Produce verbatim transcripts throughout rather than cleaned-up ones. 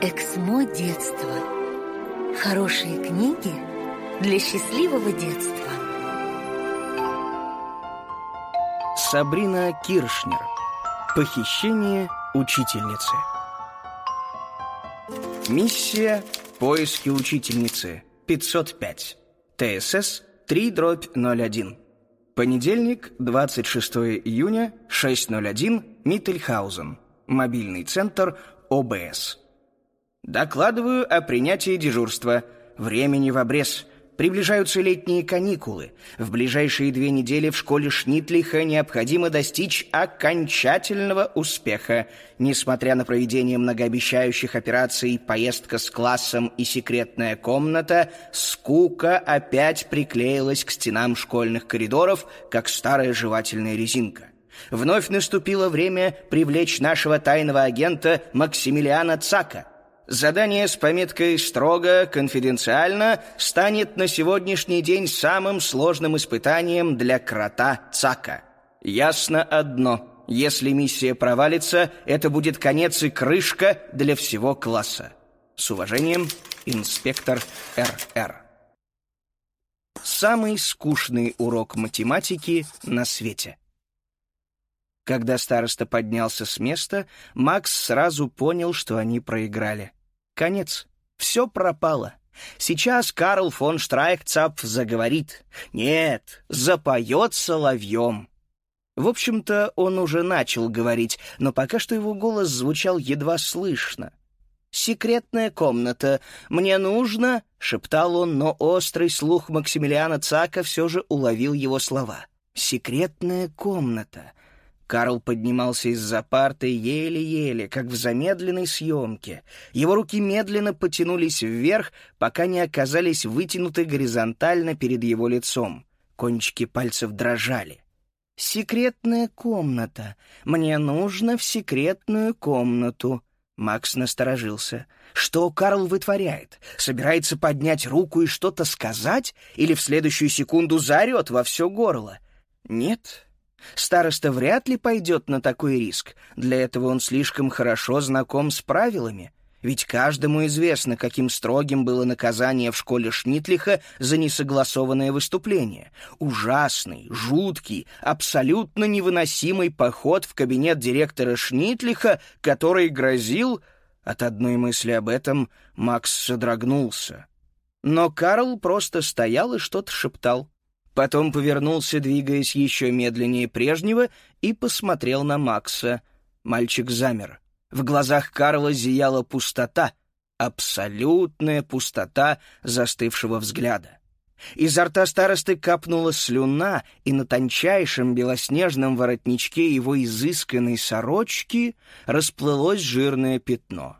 Эксмо детства. Хорошие книги для счастливого детства. Сабрина Киршнер. Похищение учительницы. Миссия «Поиски учительницы» пятьсот пять. ТСС три дробь ноль один. Понедельник, двадцать шестого июня, шесть ноль один, Миттельхаузен. Мобильный центр ОБС. Докладываю о принятии дежурства. Времени в обрез. Приближаются летние каникулы. В ближайшие две недели в школе Шнитлиха необходимо достичь окончательного успеха. Несмотря на проведение многообещающих операций «Поездка с классом» и «Секретная комната», скука опять приклеилась к стенам школьных коридоров, как старая жевательная резинка. Вновь наступило время привлечь нашего тайного агента Максимилиана Цака. Задание с пометкой «Строго конфиденциально» станет на сегодняшний день самым сложным испытанием для крота Цака. Ясно одно: если миссия провалится, это будет конец и крышка для всего класса. С уважением, инспектор эр-эр. Самый скучный урок математики на свете. Когда староста поднялся с места, Макс сразу понял, что они проиграли. Конец. Все пропало. Сейчас Карл фон Штрайхцапф заговорит. Нет, запоет соловьем. В общем-то, он уже начал говорить, но пока что его голос звучал едва слышно. «Секретная комната. Мне нужно...» — шептал он, но острый слух Максимилиана Цака все же уловил его слова. «Секретная комната». Карл поднимался из-за парты еле-еле, как в замедленной съемке. Его руки медленно потянулись вверх, пока не оказались вытянуты горизонтально перед его лицом. Кончики пальцев дрожали. «Секретная комната. Мне нужно в секретную комнату». Макс насторожился. Что Карл вытворяет? Собирается поднять руку и что-то сказать? Или в следующую секунду заорет во все горло? Нет. Староста вряд ли пойдет на такой риск. Для этого он слишком хорошо знаком с правилами. Ведь каждому известно, каким строгим было наказание в школе Шнитлиха за несогласованное выступление. Ужасный, жуткий, абсолютно невыносимый поход в кабинет директора Шнитлиха, который грозил... От одной мысли об этом Макс содрогнулся. Но Карл просто стоял и что-то шептал. Потом повернулся, двигаясь еще медленнее прежнего, и посмотрел на Макса. Мальчик замер. В глазах Карла зияла пустота, абсолютная пустота застывшего взгляда. Изо рта старосты капнула слюна, и на тончайшем белоснежном воротничке его изысканной сорочки расплылось жирное пятно.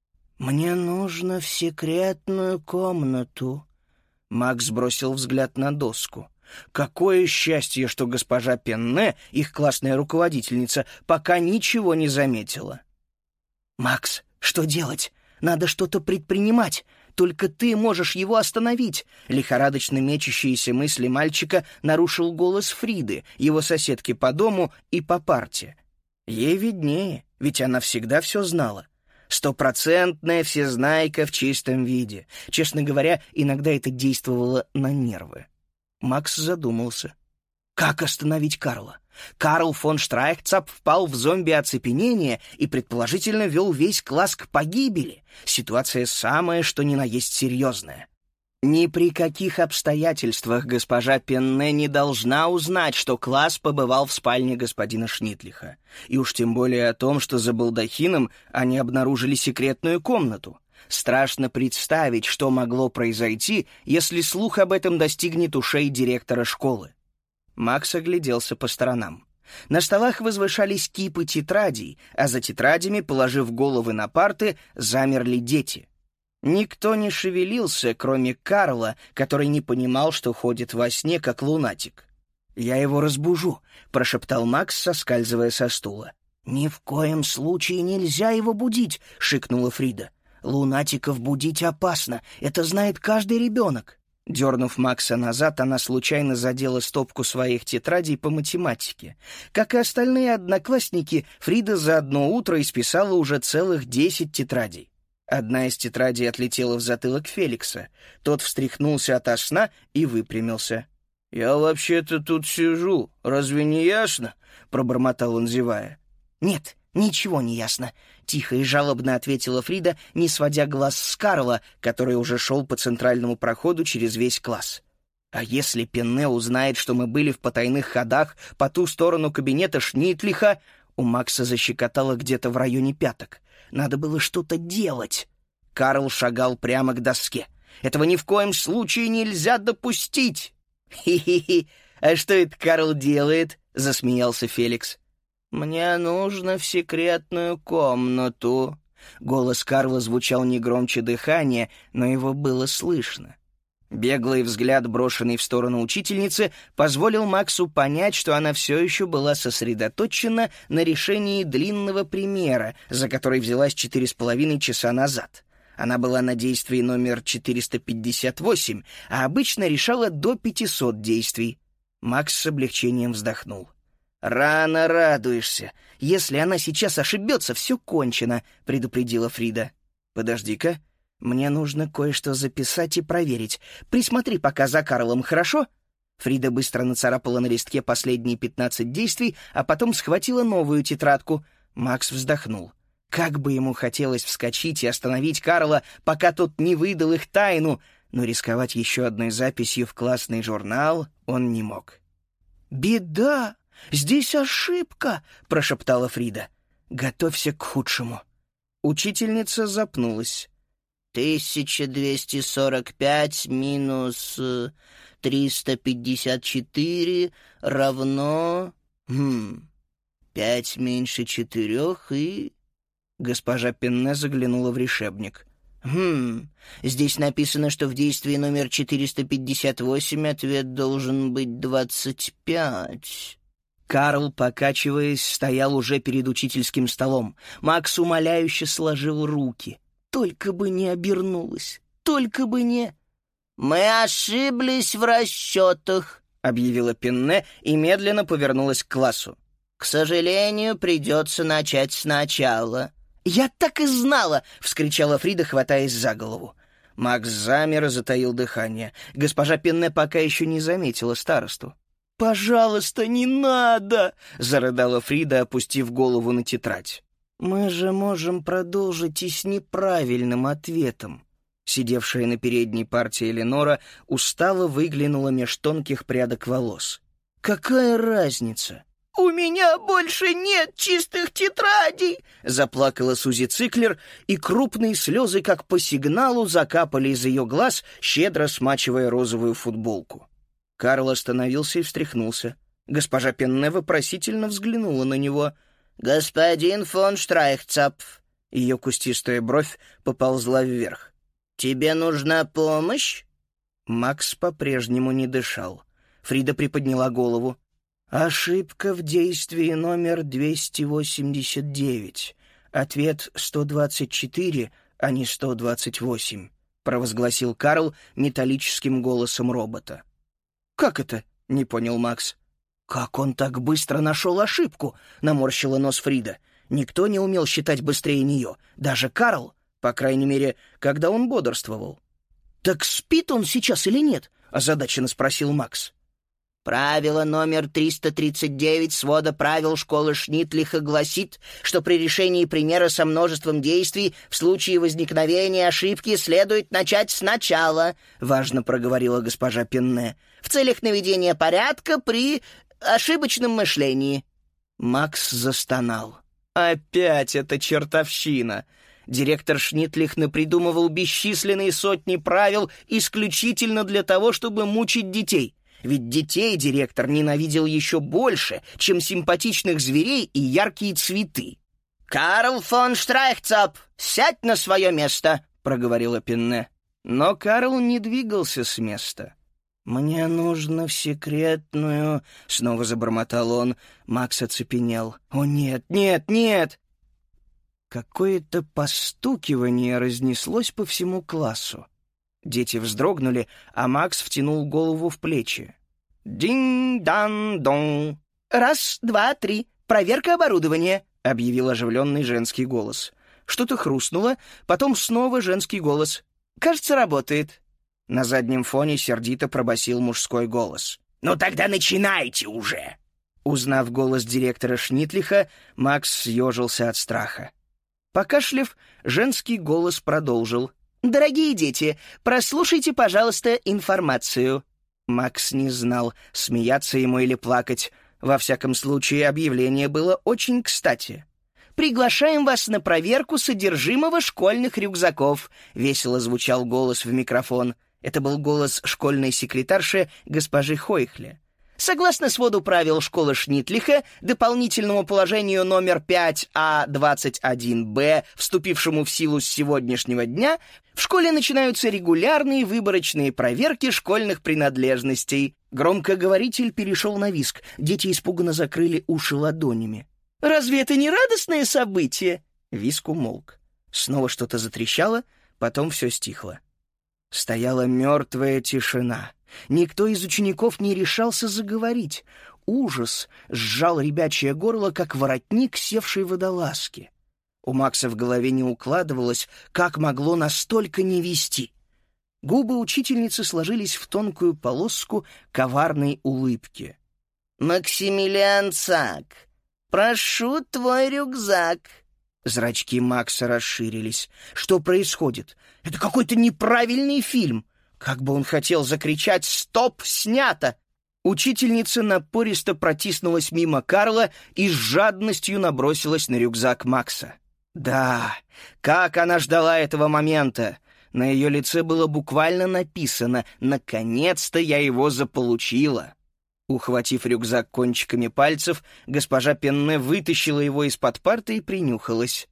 «Мне нужно в секретную комнату». Макс бросил взгляд на доску. Какое счастье, что госпожа Пенне, их классная руководительница, пока ничего не заметила. «Макс, что делать? Надо что-то предпринимать. Только ты можешь его остановить». Лихорадочно мечущиеся мысли мальчика нарушил голос Фриды, его соседки по дому и по парте. Ей виднее, ведь она всегда все знала. Стопроцентная всезнайка в чистом виде. Честно говоря, иногда это действовало на нервы. Макс задумался. Как остановить Карла? Карл фон Штрайхцапф впал в зомби-оцепенение и, предположительно, вел весь класс к погибели. Ситуация самая, что ни на есть серьезная. Ни при каких обстоятельствах госпожа Пенне не должна узнать, что класс побывал в спальне господина Шнитлиха. И уж тем более о том, что за балдахином они обнаружили секретную комнату. Страшно представить, что могло произойти, если слух об этом достигнет ушей директора школы. Макс огляделся по сторонам. На столах возвышались кипы тетрадей, а за тетрадями, положив головы на парты, замерли дети. Никто не шевелился, кроме Карла, который не понимал, что ходит во сне, как лунатик. «Я его разбужу», — прошептал Макс, соскальзывая со стула. «Ни в коем случае нельзя его будить», — шикнула Фрида. «Лунатиков будить опасно, это знает каждый ребенок». Дернув Макса назад, она случайно задела стопку своих тетрадей по математике. Как и остальные одноклассники, Фрида за одно утро исписала уже целых десять тетрадей. Одна из тетрадей отлетела в затылок Феликса. Тот встряхнулся ото сна и выпрямился. «Я вообще-то тут сижу, разве не ясно?» — пробормотал он, зевая. «Нет, ничего не ясно», — тихо и жалобно ответила Фрида, не сводя глаз с Карла, который уже шел по центральному проходу через весь класс. «А если Пенне узнает, что мы были в потайных ходах по ту сторону кабинета Шнитлиха?» У Макса защекотало где-то в районе пяток. Надо было что-то делать. Карл шагал прямо к доске. «Этого ни в коем случае нельзя допустить!» «Хи-хи-хи! А что это Карл делает?» — засмеялся Феликс. «Мне нужно в секретную комнату». Голос Карла звучал не громче дыхания, но его было слышно. Беглый взгляд, брошенный в сторону учительницы, позволил Максу понять, что она все еще была сосредоточена на решении длинного примера, за который взялась четыре с половиной часа назад. Она была на действии номер четыреста пятьдесят восемь, а обычно решала до пятисот действий. Макс с облегчением вздохнул. «Рано радуешься. Если она сейчас ошибется, все кончено», — предупредила Фрида. «Подожди-ка. Мне нужно кое-что записать и проверить. Присмотри пока за Карлом, хорошо?» Фрида быстро нацарапала на листке последние пятнадцать действий, а потом схватила новую тетрадку. Макс вздохнул. Как бы ему хотелось вскочить и остановить Карла, пока тот не выдал их тайну, но рисковать еще одной записью в классный журнал он не мог. «Беда! Здесь ошибка!» — прошептала Фрида. «Готовься к худшему». Учительница запнулась. «тысяча двести сорок пять минус триста пятьдесят четыре равно... Хм... пять меньше четырех и...» Госпожа Пенне заглянула в решебник. «Хм... Здесь написано, что в действии номер четыреста пятьдесят восемь ответ должен быть двадцать пять». Карл, покачиваясь, стоял уже перед учительским столом. Макс умоляюще сложил руки. Только бы не обернулась, только бы не... «Мы ошиблись в расчетах», — объявила Пенне и медленно повернулась к классу. «К сожалению, придется начать сначала». «Я так и знала!» — вскричала Фрида, хватаясь за голову. Макс замер и затаил дыхание. Госпожа Пенне пока еще не заметила старосту. «Пожалуйста, не надо!» — зарыдала Фрида, опустив голову на тетрадь. «Мы же можем продолжить и с неправильным ответом». Сидевшая на передней партии Эленора устало выглянула меж тонких прядок волос. «Какая разница?» «У меня больше нет чистых тетрадей!» — заплакала Сузи Циклер, и крупные слезы, как по сигналу, закапали из ее глаз, щедро смачивая розовую футболку. Карл остановился и встряхнулся. Госпожа Пенне вопросительно взглянула на него. «Господин фон Штрайхцапф!» Ее кустистая бровь поползла вверх. «Тебе нужна помощь?» Макс по-прежнему не дышал. Фрида приподняла голову. «Ошибка в действии номер двести восемьдесят девять. Ответ сто двадцать четыре, а не сто двадцать восемь», — провозгласил Карл металлическим голосом робота. «Как это?» — не понял Макс. «Как он так быстро нашел ошибку?» — наморщила нос Фрида. «Никто не умел считать быстрее нее, даже Карл, по крайней мере, когда он бодрствовал». «Так спит он сейчас или нет?» — озадаченно спросил Макс. «Правило номер триста тридцать девять свода правил школы Шнитлиха гласит, что при решении примера со множеством действий в случае возникновения ошибки следует начать сначала», — важно проговорила госпожа Пенне, «в целях наведения порядка при ошибочном мышлении». Макс застонал. «Опять эта чертовщина!» Директор Шнитлих напридумывал бесчисленные сотни правил исключительно для того, чтобы мучить детей. Ведь детей директор ненавидел еще больше, чем симпатичных зверей и яркие цветы. «Карл фон Штрайхцап, сядь на свое место!» — проговорила Пенне. Но Карл не двигался с места. «Мне нужно в секретную...» — снова забормотал он. Макс оцепенел. «О, нет, нет, нет!» Какое-то постукивание разнеслось по всему классу. Дети вздрогнули, а Макс втянул голову в плечи. «Динь-дан-дон!» «Раз, два, три. Проверка оборудования», — объявил оживленный женский голос. Что-то хрустнуло, потом снова женский голос. «Кажется, работает». На заднем фоне сердито пробасил мужской голос. «Ну тогда начинайте уже!» Узнав голос директора Шнитлиха, Макс съежился от страха. Покашляв, женский голос продолжил. «Дорогие дети, прослушайте, пожалуйста, информацию». Макс не знал, смеяться ему или плакать. Во всяком случае, объявление было очень кстати. «Приглашаем вас на проверку содержимого школьных рюкзаков», — весело звучал голос в микрофон. Это был голос школьной секретарши госпожи Хойхле. Согласно своду правил школы Шнитлиха, дополнительному положению номер пять А двадцать один Б, вступившему в силу с сегодняшнего дня, в школе начинаются регулярные выборочные проверки школьных принадлежностей. Громкоговоритель перешел на визг. Дети испуганно закрыли уши ладонями. «Разве это не радостное событие?» Визг умолк. Снова что-то затрещало, потом все стихло. Стояла мертвая тишина. Никто из учеников не решался заговорить. Ужас сжал ребячье горло, как воротник севшей водолазки. У Макса в голове не укладывалось, как могло настолько не вести. Губы учительницы сложились в тонкую полоску коварной улыбки. «Максимилиан Цак, прошу твой рюкзак». Зрачки Макса расширились. Что происходит? Это какой-то неправильный фильм. Как бы он хотел закричать «Стоп! Снято!». Учительница напористо протиснулась мимо Карла и с жадностью набросилась на рюкзак Макса. Да, как она ждала этого момента! На ее лице было буквально написано «Наконец-то я его заполучила!». Ухватив рюкзак кончиками пальцев, госпожа Пенне вытащила его из-под парты и принюхалась.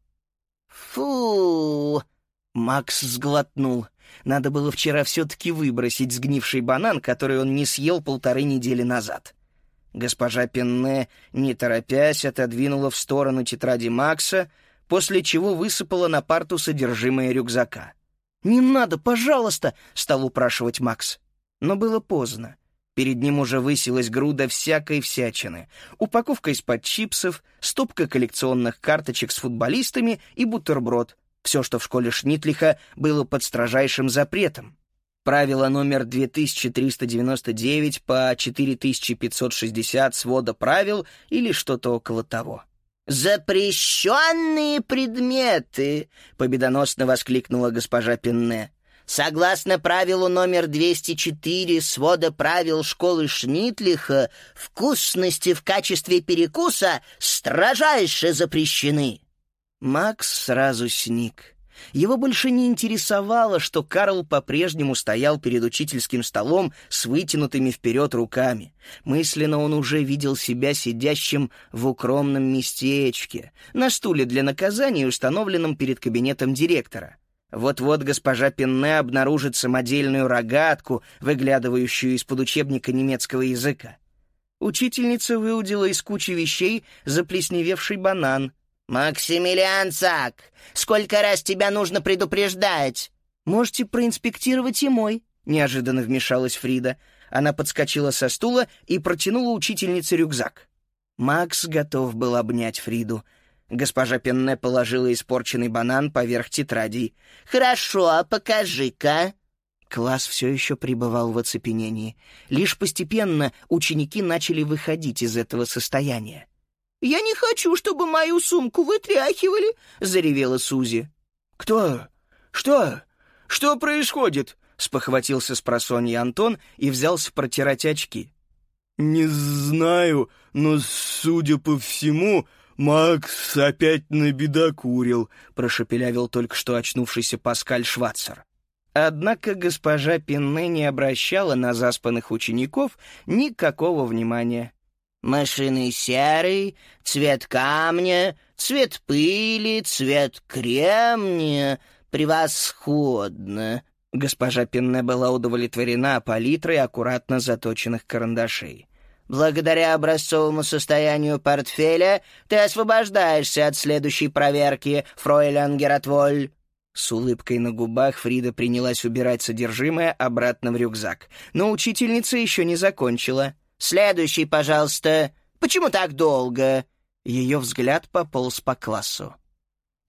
«Фу!» Макс сглотнул. Надо было вчера все-таки выбросить сгнивший банан, который он не съел полторы недели назад. Госпожа Пенне, не торопясь, отодвинула в сторону тетради Макса, после чего высыпала на парту содержимое рюкзака. «Не надо, пожалуйста!» — стал упрашивать Макс. Но было поздно. Перед ним уже высилась груда всякой всячины. Упаковка из-под чипсов, стопка коллекционных карточек с футболистами и бутерброд. Все, что в школе Шнитлиха, было под строжайшим запретом. Правило номер две тысячи триста девяносто девять по четыре тысячи пятьсот шестьдесят свода правил или что-то около того. «Запрещенные предметы!» — победоносно воскликнула госпожа Пенне. «Согласно правилу номер двести четыре свода правил школы Шнитлиха, вкусности в качестве перекуса строжайше запрещены». Макс сразу сник. Его больше не интересовало, что Карл по-прежнему стоял перед учительским столом с вытянутыми вперед руками. Мысленно он уже видел себя сидящим в укромном местечке, на стуле для наказания, установленном перед кабинетом директора. Вот-вот госпожа Пенне обнаружит самодельную рогатку, выглядывающую из-под учебника немецкого языка. Учительница выудила из кучи вещей заплесневевший банан. «Максимилиан Цак, сколько раз тебя нужно предупреждать?» «Можете проинспектировать и мой», — неожиданно вмешалась Фрида. Она подскочила со стула и протянула учительнице рюкзак. Макс готов был обнять Фриду. Госпожа Пенне положила испорченный банан поверх тетрадей. «Хорошо, покажи-ка». Класс все еще пребывал в оцепенении. Лишь постепенно ученики начали выходить из этого состояния. «Я не хочу, чтобы мою сумку вытряхивали», — заревела Сузи. «Кто? Что? Что происходит?» — спохватился спросонья Антон и взялся протирать очки. «Не знаю, но, судя по всему, Макс опять набедокурил», — прошепелявил только что очнувшийся Паскаль Швацер. Однако госпожа Пенне не обращала на заспанных учеников никакого внимания. «Машины серый, цвет камня, цвет пыли, цвет кремния. Превосходно!» Госпожа Пенне была удовлетворена палитрой аккуратно заточенных карандашей. «Благодаря образцовому состоянию портфеля ты освобождаешься от следующей проверки, фройлян Гератволь». С улыбкой на губах Фрида принялась убирать содержимое обратно в рюкзак. Но учительница еще не закончила. «Следующий, пожалуйста. Почему так долго?» Ее взгляд пополз по классу.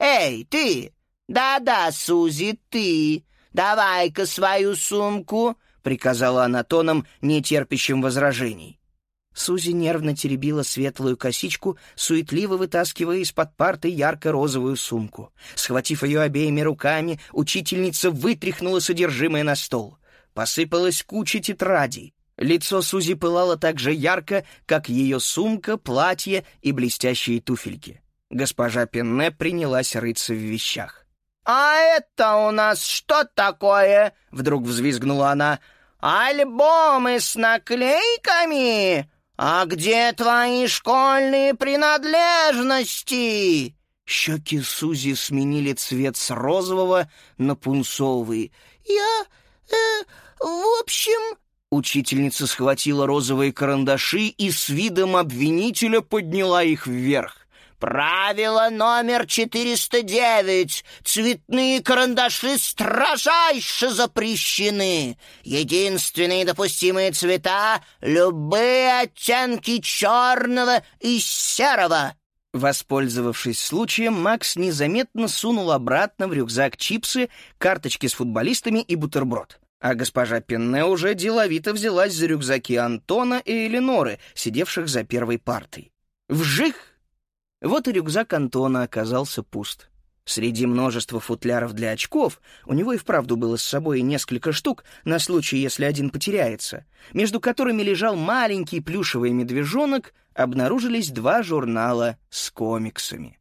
Эй, ты! Да-да, Сузи, ты! Давай-ка свою сумку!» — приказала она тоном, не терпящим возражений. Сузи нервно теребила светлую косичку, суетливо вытаскивая из-под парты ярко-розовую сумку. Схватив ее обеими руками, учительница вытряхнула содержимое на стол. Посыпалась куча тетрадей. Лицо Сузи пылало так же ярко, как ее сумка, платье и блестящие туфельки. Госпожа Пенне принялась рыться в вещах. «А это у нас что такое?» — вдруг взвизгнула она. «Альбомы с наклейками? А где твои школьные принадлежности?» Щеки Сузи сменили цвет с розового на пунцовый. «Я... э... в общем...» Учительница схватила розовые карандаши и с видом обвинителя подняла их вверх. «Правило номер четыреста девять. Цветные карандаши строжайше запрещены. Единственные допустимые цвета — любые оттенки черного и серого». Воспользовавшись случаем, Макс незаметно сунул обратно в рюкзак чипсы, карточки с футболистами и бутерброд. А госпожа Пенне уже деловито взялась за рюкзаки Антона и Эленоры, сидевших за первой партой. Вжих! Вот и рюкзак Антона оказался пуст. Среди множества футляров для очков, у него и вправду было с собой несколько штук на случай, если один потеряется, между которыми лежал маленький плюшевый медвежонок, обнаружились два журнала с комиксами.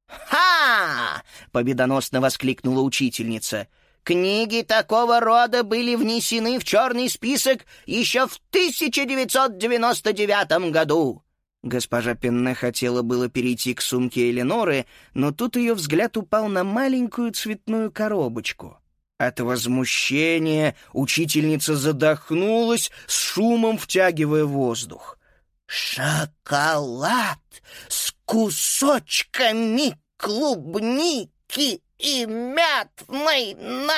«Ха!» — победоносно воскликнула учительница. «Книги такого рода были внесены в черный список еще в тысяча девятьсот девяносто девятом году». Госпожа Пенне хотела было перейти к сумке Эленоры, но тут ее взгляд упал на маленькую цветную коробочку. От возмущения учительница задохнулась, с шумом втягивая воздух. «Шоколад с кусочками клубники и мятной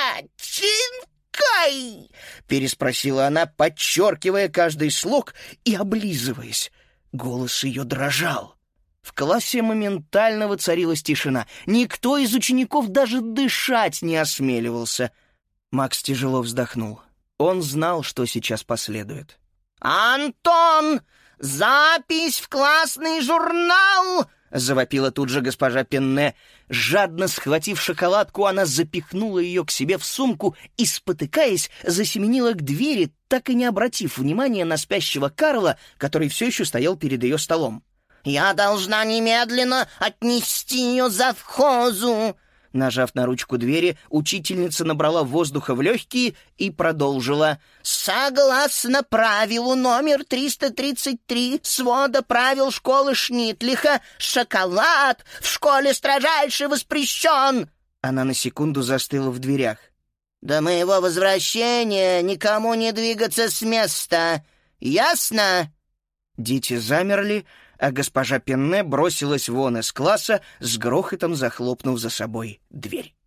начинкой?» переспросила она, подчеркивая каждый слог и облизываясь. Голос ее дрожал. В классе моментально воцарилась тишина. Никто из учеников даже дышать не осмеливался. Макс тяжело вздохнул. Он знал, что сейчас последует. «Антон, запись в классный журнал!» — завопила тут же госпожа Пенне. Жадно схватив шоколадку, она запихнула ее к себе в сумку и, спотыкаясь, засеменила к двери, так и не обратив внимания на спящего Карла, который все еще стоял перед ее столом. «Я должна немедленно отнести ее завхозу!» Нажав на ручку двери, учительница набрала воздуха в легкие и продолжила. «Согласно правилу номер триста тридцать три свода правил школы Шнитлиха, шоколад в школе строжайше воспрещен!» Она на секунду застыла в дверях. «До моего возвращения никому не двигаться с места. Ясно?» Дети замерли, а госпожа Пенне бросилась вон из класса, с грохотом захлопнув за собой дверь.